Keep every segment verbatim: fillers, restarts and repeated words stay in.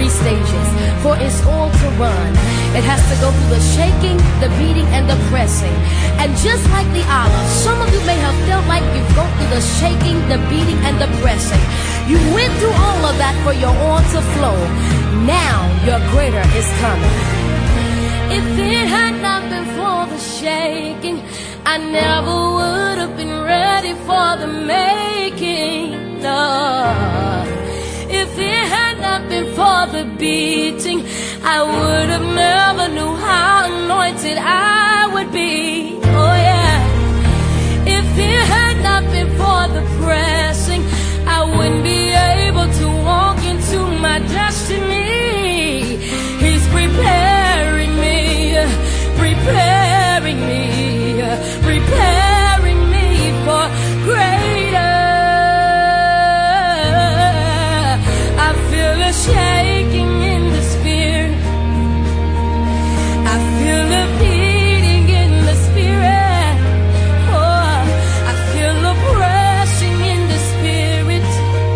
three stages for its oil to run. It has to go through the shaking, the beating, and the pressing. And just like the olive, some of you may have felt like you've gone through the shaking, the beating, and the pressing. You went through all of that for your oil to flow. Now your greater is coming. If it had not been for the shaking, I never would have been ready for the making. No. If it had not been for the beating, I would have never knew how anointed I would be. Oh yeah. If it had not been for the pressing, I wouldn't be able to walk into my destiny. He's preparing me, preparing me, preparing me for greater. I feel a shaking in the spirit. I feel a beating in the spirit. Oh, I feel a pressing in the spirit,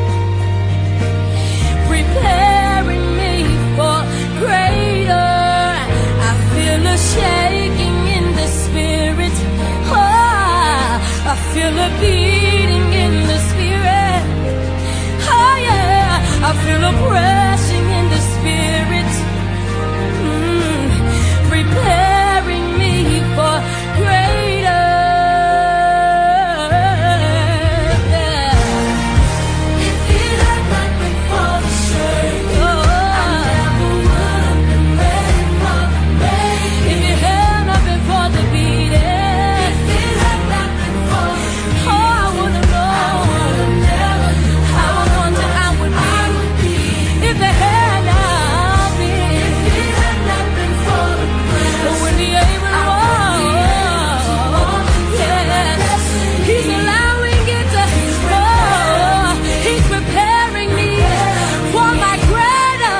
preparing me for greater. I feel a shaking in the spirit. Oh, I feel a beating in the spirit. Oh yeah, I feel a pressing in the spirit, mm, preparing me for greater. Yeah. If it had not been for the shaking, oh, I never would have been ready for the making. If it had not been for the beating, if it had not been for the beating, oh, I would have known how anointed I would be. If it had not been, if it had not been for the press, I wouldn't be able to walk. Yes, He's allowing it to. Oh, He's preparing me for my greater.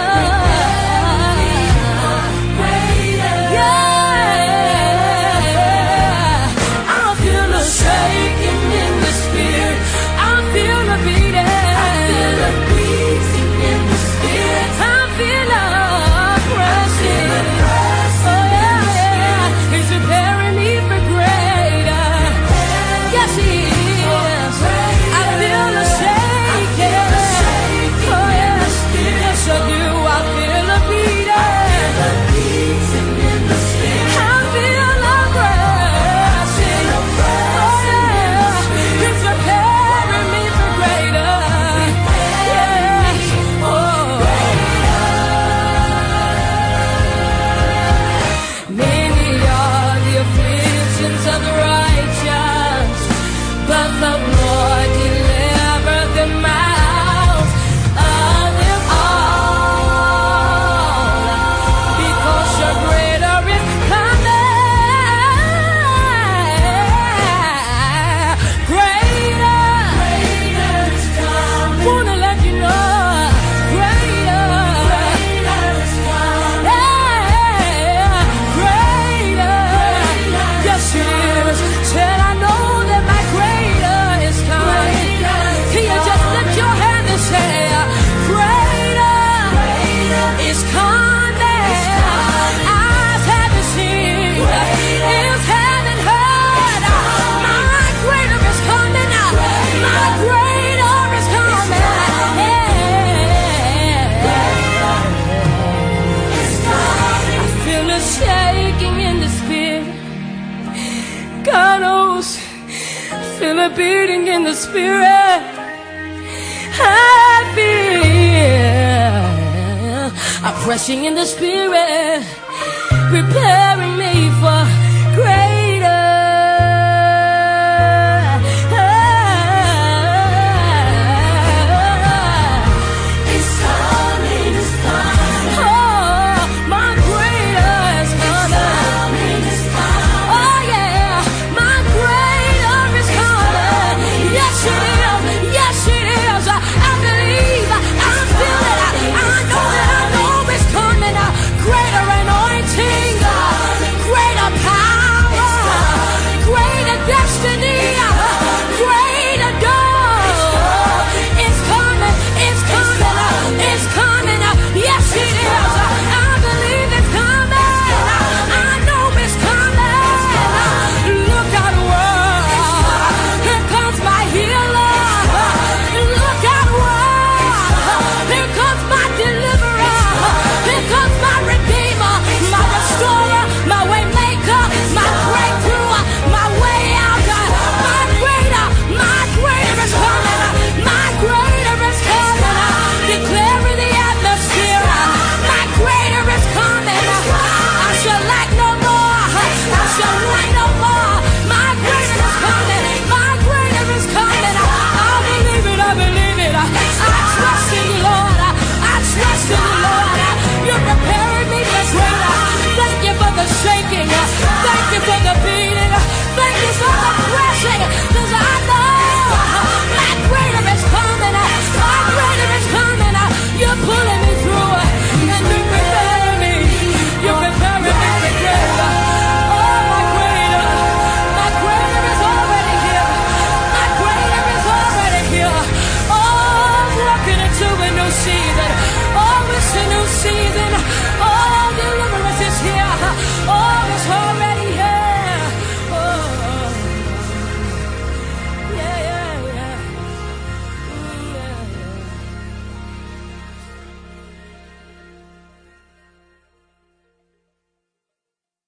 Yeah, I feel a shaking in the spirit. I feel a beating. I feel a beating in the spirit. I feel a pressing. Oh yeah, yeah. He's preparing me for greater. Yes, He is. I feel a shaking. Oh yes, yes I do. I feel a beating. I feel a pressing. Oh yeah, He's preparing me for greater. Yes, oh. Many are the afflictions of the righteous, but the Lord delivered them out of them all. Because your greater is coming. Greater, greater is coming. Wanna let you know, greater, greater is coming. Yeah, greater, yes it is. Said I know that my greater is coming. Can you just lift your hand and say, greater is coming. Eyes haven't seen, ears haven't heard. My greater is coming. My greater is coming. I feel a shaking in the spirit. God knows. Feel a beating in the spirit. I feel a pressing in the spirit, preparing me